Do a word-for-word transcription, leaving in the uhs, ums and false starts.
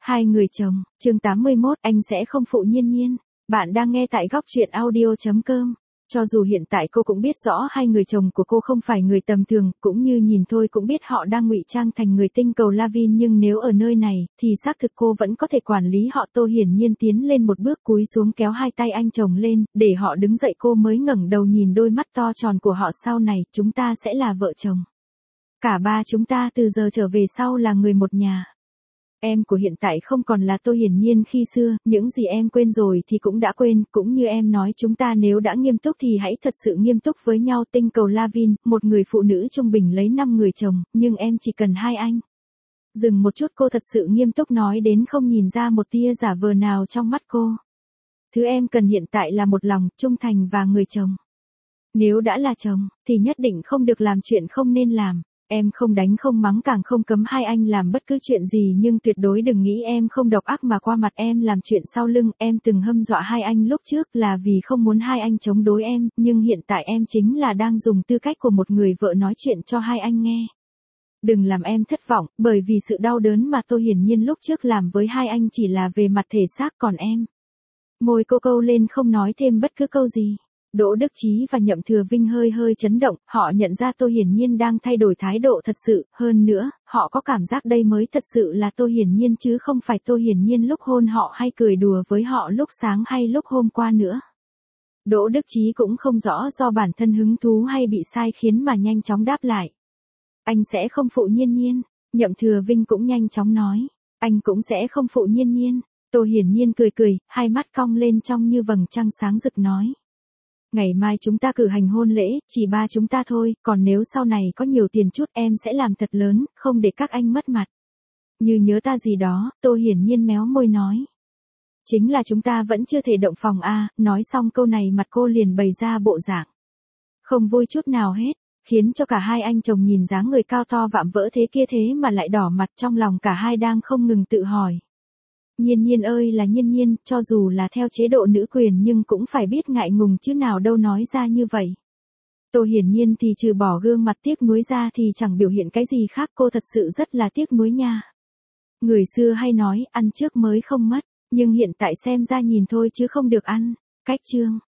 Hai người chồng, chương tám mươi mốt, anh sẽ không phụ Nhiên Nhiên. Bạn đang nghe tại góc truyện audio chấm com. Cho dù hiện tại cô cũng biết rõ hai người chồng của cô không phải người tầm thường, cũng như nhìn thôi cũng biết họ đang ngụy trang thành người tinh cầu Lavin, nhưng nếu ở nơi này, thì xác thực cô vẫn có thể quản lý họ. Tô hiển nhiên tiến lên một bước cúi xuống kéo hai tay anh chồng lên, để họ đứng dậy. Cô mới ngẩng đầu nhìn đôi mắt to tròn của họ. Sau này, chúng ta sẽ là vợ chồng. Cả ba chúng ta từ giờ trở về sau là người một nhà. Em của hiện tại không còn là Tô hiển nhiên khi xưa, những gì em quên rồi thì cũng đã quên, cũng như em nói, chúng ta nếu đã nghiêm túc thì hãy thật sự nghiêm túc với nhau. Tinh cầu Lavin, một người phụ nữ trung bình lấy năm người chồng, nhưng em chỉ cần hai anh. Dừng một chút, cô thật sự nghiêm túc nói đến không nhìn ra một tia giả vờ nào trong mắt cô. Thứ em cần hiện tại là một lòng, trung thành và người chồng. Nếu đã là chồng, thì nhất định không được làm chuyện không nên làm. Em không đánh không mắng, càng không cấm hai anh làm bất cứ chuyện gì, nhưng tuyệt đối đừng nghĩ em không độc ác mà qua mặt em làm chuyện sau lưng. Em từng hâm dọa hai anh lúc trước là vì không muốn hai anh chống đối em, nhưng hiện tại em chính là đang dùng tư cách của một người vợ nói chuyện cho hai anh nghe. Đừng làm em thất vọng, bởi vì sự đau đớn mà Tô hiển nhiên lúc trước làm với hai anh chỉ là về mặt thể xác, còn em. Môi cô câu lên không nói thêm bất cứ câu gì. Đỗ Đức Chí và Nhậm Thừa Vinh hơi hơi chấn động, họ nhận ra Tô hiển nhiên đang thay đổi thái độ thật sự, hơn nữa, họ có cảm giác đây mới thật sự là Tô hiển nhiên chứ không phải Tô hiển nhiên lúc hôn họ hay cười đùa với họ lúc sáng hay lúc hôm qua nữa. Đỗ Đức Chí cũng không rõ do bản thân hứng thú hay bị sai khiến mà nhanh chóng đáp lại. Anh sẽ không phụ Nhiên Nhiên. Nhậm Thừa Vinh cũng nhanh chóng nói. Anh cũng sẽ không phụ Nhiên Nhiên. Tô hiển nhiên cười cười, hai mắt cong lên trong như vầng trăng sáng rực nói. Ngày mai chúng ta cử hành hôn lễ, chỉ ba chúng ta thôi, còn nếu sau này có nhiều tiền chút em sẽ làm thật lớn, không để các anh mất mặt. Như nhớ ta gì đó, Tô hiển nhiên méo môi nói. Chính là chúng ta vẫn chưa thể động phòng a. Nói xong câu này mặt cô liền bày ra bộ dạng không vui chút nào hết, khiến cho cả hai anh chồng nhìn dáng người cao to vạm vỡ thế kia thế mà lại đỏ mặt. Trong lòng cả hai đang không ngừng tự hỏi. Nhiên Nhiên ơi là Nhiên Nhiên, cho dù là theo chế độ nữ quyền nhưng cũng phải biết ngại ngùng chứ nào đâu nói ra như vậy. Tô hiển nhiên thì trừ bỏ gương mặt tiếc nuối ra thì chẳng biểu hiện cái gì khác, cô thật sự rất là tiếc nuối nha. Người xưa hay nói, ăn trước mới không mất, nhưng hiện tại xem ra nhìn thôi chứ không được ăn. Cách chương